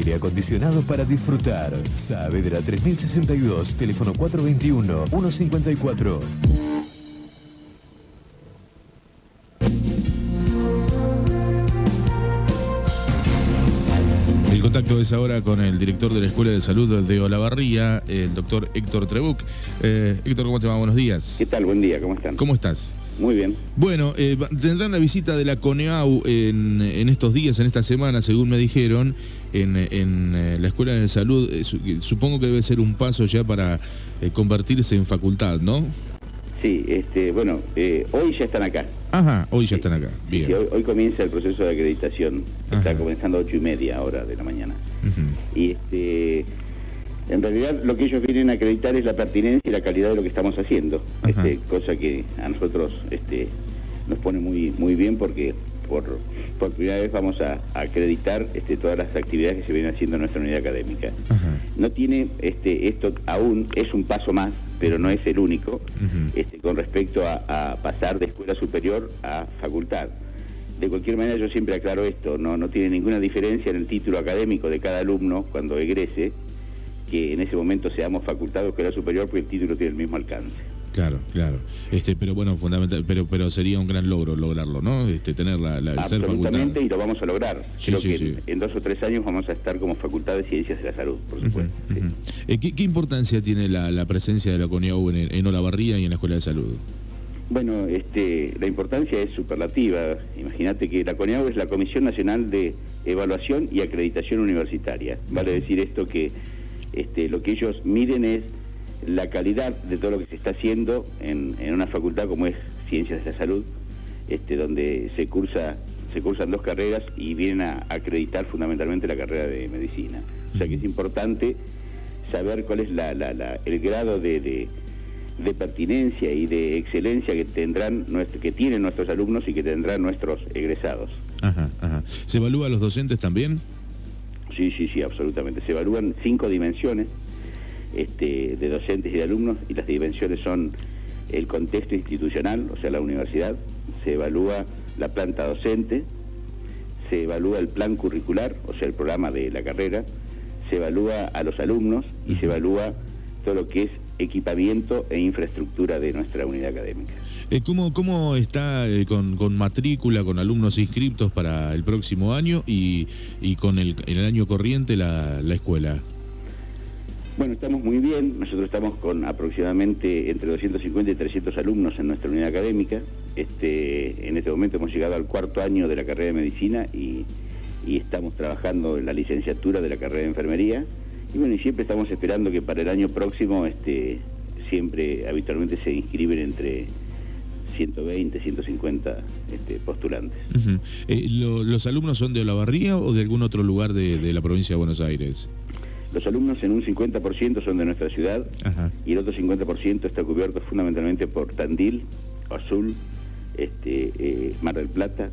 aire acondicionado para disfrutar. Saavedra 3062, teléfono 421-154. El contacto es ahora con el director de la Escuela de Salud de Olavarría, el doctor Héctor Trebuch. Héctor, ¿cómo te va? Buenos días. ¿Qué tal? Buen día, ¿cómo están? ¿Cómo estás? Muy bien. Bueno, tendrán la visita de la CONEAU en estos días, en esta semana, según me dijeron, en la Escuela de Salud. Supongo que debe ser un paso ya para convertirse en facultad, ¿no? Sí, bueno, hoy ya están acá. Ajá, hoy ya están acá. Bien. Sí, hoy comienza el proceso de acreditación. Está comenzando a 8:30 ahora de la mañana. Y en realidad lo que ellos vienen a acreditar es la pertinencia y la calidad de lo que estamos haciendo. Cosa que a nosotros nos pone muy bien porque por primera vez vamos a acreditar todas las actividades que se vienen haciendo en nuestra unidad académica. No tiene, esto aún es un paso más, pero no es el único, con respecto a pasar de escuela superior a facultad. De cualquier manera yo siempre aclaro esto, no tiene ninguna diferencia en el título académico de cada alumno cuando egrese, que en ese momento seamos facultad o escuela superior, porque el título tiene el mismo alcance. Claro. Pero bueno, fundamental, pero sería un gran logro lograrlo, ¿no? Tener la ser facultad. Absolutamente, y lo vamos a lograr. Creo que sí. En 2 o 3 años vamos a estar como Facultad de Ciencias de la Salud, por supuesto. ¿Qué importancia tiene la presencia de la CONEAU en Olavarría y en la Escuela de Salud? Bueno, la importancia es superlativa. Imagínate que la CONEAU es la Comisión Nacional de Evaluación y Acreditación Universitaria. Vale decir esto que lo que ellos miden es la calidad de todo lo que se está haciendo en una facultad como es Ciencias de la Salud, donde se cursan 2 carreras y vienen a acreditar fundamentalmente la carrera de medicina. O sea que es importante saber cuál es el grado de pertinencia y de excelencia que tienen nuestros alumnos y que tendrán nuestros egresados. ¿Se evalúa a los docentes también? Sí, absolutamente. Se evalúan 5 dimensiones de docentes y de alumnos, y las dimensiones son el contexto institucional, o sea, la universidad, se evalúa la planta docente, se evalúa el plan curricular, o sea, el programa de la carrera, se evalúa a los alumnos y se evalúa todo lo que es equipamiento e infraestructura de nuestra unidad académica. ¿Cómo está con matrícula, con alumnos inscriptos para el próximo año y con el año corriente la escuela? Bueno, estamos muy bien. Nosotros estamos con aproximadamente entre 250 y 300 alumnos en nuestra unidad académica. En este momento hemos llegado al 4º año de la carrera de medicina y estamos trabajando en la licenciatura de la carrera de enfermería. Y bueno, y siempre estamos esperando que para el año próximo, siempre habitualmente se inscriben entre 120, 150 postulantes. ¿Los alumnos son de Olavarría o de algún otro lugar de la provincia de Buenos Aires? Los alumnos en un 50% son de nuestra ciudad. Y el otro 50% está cubierto fundamentalmente por Tandil, Azul, Mar del Plata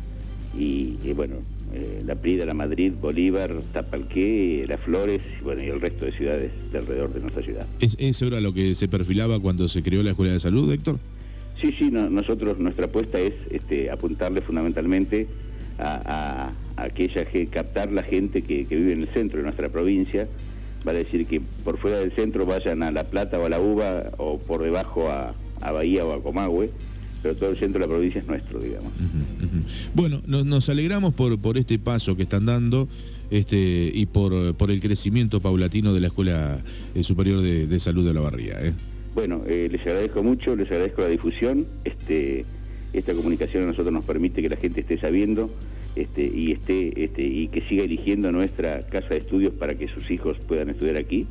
y bueno, La Prida, La Madrid, Bolívar, Tapalqué, Las Flores, y el resto de ciudades de alrededor de nuestra ciudad. ¿Eso era lo que se perfilaba cuando se creó la Escuela de Salud, Héctor? Sí, nuestra apuesta es apuntarle fundamentalmente a captar la gente que vive en el centro de nuestra provincia. Vale decir que por fuera del centro vayan a La Plata o a La Uva, o por debajo a Bahía o a Comahue, pero todo el centro de la provincia es nuestro, digamos. Bueno, nos alegramos por este paso que están dando y por el crecimiento paulatino de la Escuela Superior de Salud de Olavarría. Bueno, les agradezco mucho, les agradezco la difusión. Esta comunicación a nosotros nos permite que la gente esté sabiendo y que siga eligiendo nuestra casa de estudios para que sus hijos puedan estudiar aquí.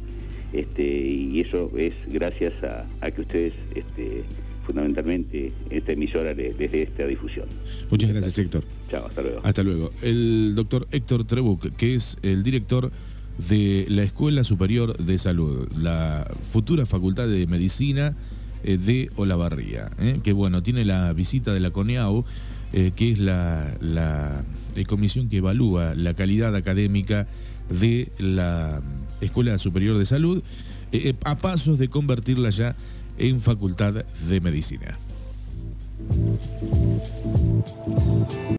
Y eso es gracias a que ustedes fundamentalmente esta emisora les dé esta difusión. Muchas gracias, Héctor. Chao, hasta luego. Hasta luego. El doctor Héctor Trebuch, que es el director de la Escuela Superior de Salud, la futura Facultad de Medicina de Olavarría, que bueno, tiene la visita de la CONEAU, que es la comisión que evalúa la calidad académica de la Escuela Superior de Salud, a pasos de convertirla ya en Facultad de Medicina.